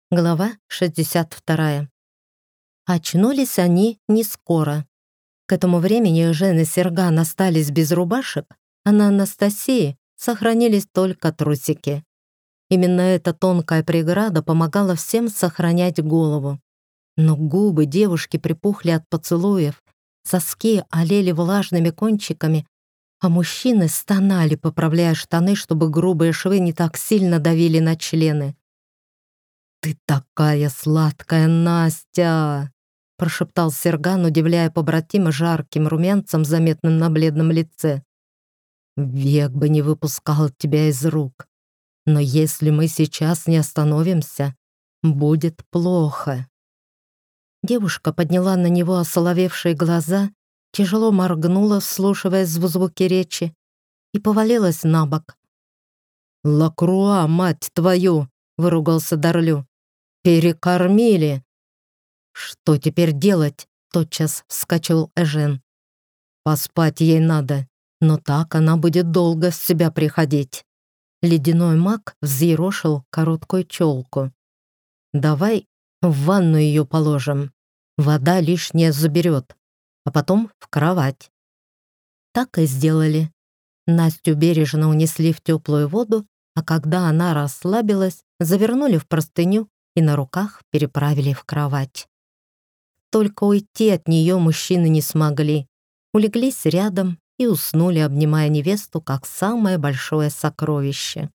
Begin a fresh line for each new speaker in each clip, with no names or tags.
Глава 62. Очнулись они не скоро. К этому времени Жен и Серган остались без рубашек, а на Анастасии сохранились только трусики. Именно эта тонкая преграда помогала всем сохранять голову. Но губы девушки припухли от поцелуев, соски олели влажными кончиками, а мужчины стонали, поправляя штаны, чтобы грубые швы не так сильно давили на члены. «Ты такая сладкая, Настя!» — прошептал Серган, удивляя побратима жарким румянцем, заметным на бледном лице. «Век бы не выпускал тебя из рук. Но если мы сейчас не остановимся, будет плохо». Девушка подняла на него осоловевшие глаза, тяжело моргнула, вслушиваясь в звуки речи, и повалилась на бок. «Лакруа, мать твою!» — выругался Дарлю. «Перекормили!» «Что теперь делать?» — тотчас вскочил Эжен. «Поспать ей надо, но так она будет долго в себя приходить». Ледяной маг взъерошил короткую челку. «Давай в ванну ее положим. Вода лишняя заберет, а потом в кровать». Так и сделали. Настю бережно унесли в теплую воду, а когда она расслабилась, завернули в простыню и на руках переправили в кровать. Только уйти от нее мужчины не смогли. Улеглись рядом и уснули, обнимая невесту как самое большое сокровище.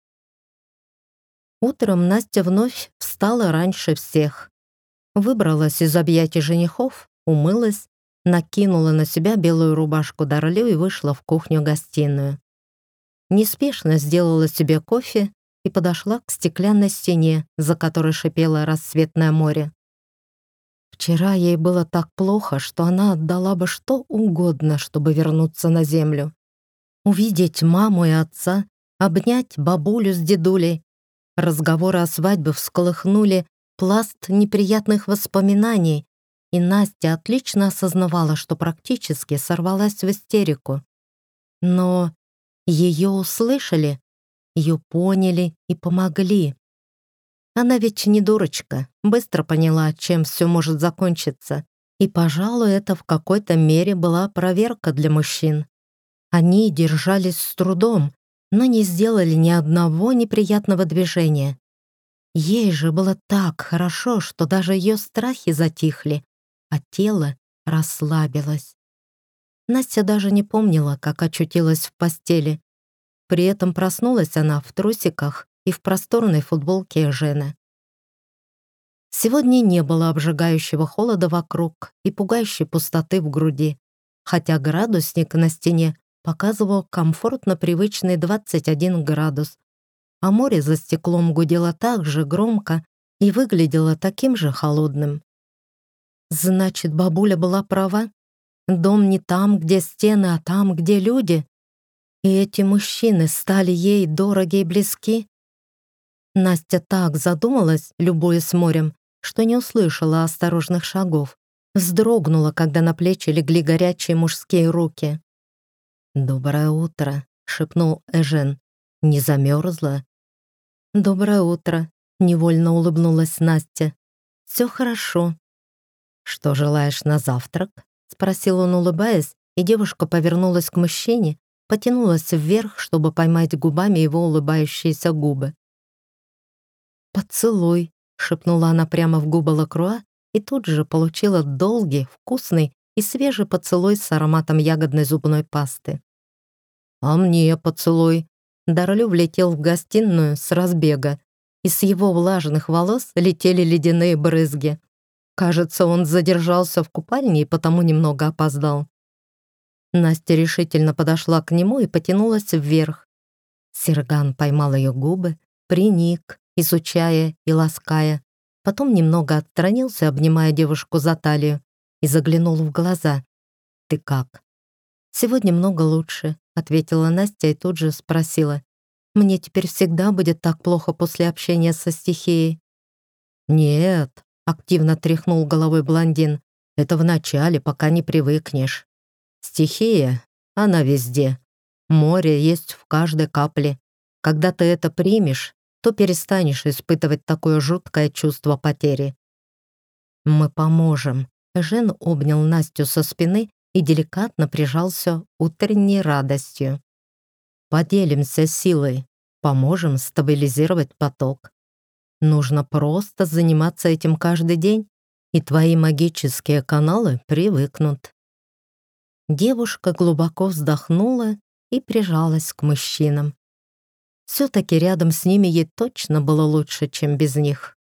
Утром Настя вновь встала раньше всех. Выбралась из объятий женихов, умылась, накинула на себя белую рубашку Дарлю и вышла в кухню-гостиную. Неспешно сделала себе кофе и подошла к стеклянной стене, за которой шипело рассветное море. Вчера ей было так плохо, что она отдала бы что угодно, чтобы вернуться на землю. Увидеть маму и отца, обнять бабулю с дедулей. Разговоры о свадьбе всколыхнули пласт неприятных воспоминаний, и Настя отлично осознавала, что практически сорвалась в истерику. Но ее услышали, ее поняли и помогли. Она ведь не дурочка, быстро поняла, чем все может закончиться. И, пожалуй, это в какой-то мере была проверка для мужчин. Они держались с трудом, но не сделали ни одного неприятного движения. Ей же было так хорошо, что даже ее страхи затихли, а тело расслабилось. Настя даже не помнила, как очутилась в постели. При этом проснулась она в трусиках и в просторной футболке Эжена. Сегодня не было обжигающего холода вокруг и пугающей пустоты в груди, хотя градусник на стене показывал комфортно привычный 21 градус, а море за стеклом гудело так же громко и выглядело таким же холодным. Значит, бабуля была права? Дом не там, где стены, а там, где люди? И эти мужчины стали ей дороги и близки? Настя так задумалась, любуясь морем, что не услышала осторожных шагов. Вздрогнула, когда на плечи легли горячие мужские руки. «Доброе утро», — шепнул Эжен. «Не замерзла?» «Доброе утро», — невольно улыбнулась Настя. «Все хорошо». «Что желаешь на завтрак?» — спросил он, улыбаясь, и девушка повернулась к мужчине, потянулась вверх, чтобы поймать губами его улыбающиеся губы. «Поцелуй», — шепнула она прямо в губы Лакруа и тут же получила долгий, вкусный и свежий поцелуй с ароматом ягодной зубной пасты. «А мне поцелуй». Дарлю влетел в гостиную с разбега, и с его влажных волос летели ледяные брызги. Кажется, он задержался в купальне и потому немного опоздал. Настя решительно подошла к нему и потянулась вверх. Серган поймал ее губы, приник, изучая и лаская, потом немного отстранился, обнимая девушку за талию, и заглянул в глаза. «Ты как?» «Сегодня много лучше», — ответила Настя и тут же спросила. «Мне теперь всегда будет так плохо после общения со стихией?» «Нет», — активно тряхнул головой блондин, «это вначале, пока не привыкнешь. Стихия, она везде. Море есть в каждой капле. Когда ты это примешь, то перестанешь испытывать такое жуткое чувство потери. Мы поможем. Жен обнял Настю со спины и деликатно прижался утренней радостью. Поделимся силой, поможем стабилизировать поток. Нужно просто заниматься этим каждый день, и твои магические каналы привыкнут. Девушка глубоко вздохнула и прижалась к мужчинам. Все-таки рядом с ними ей точно было лучше, чем без них.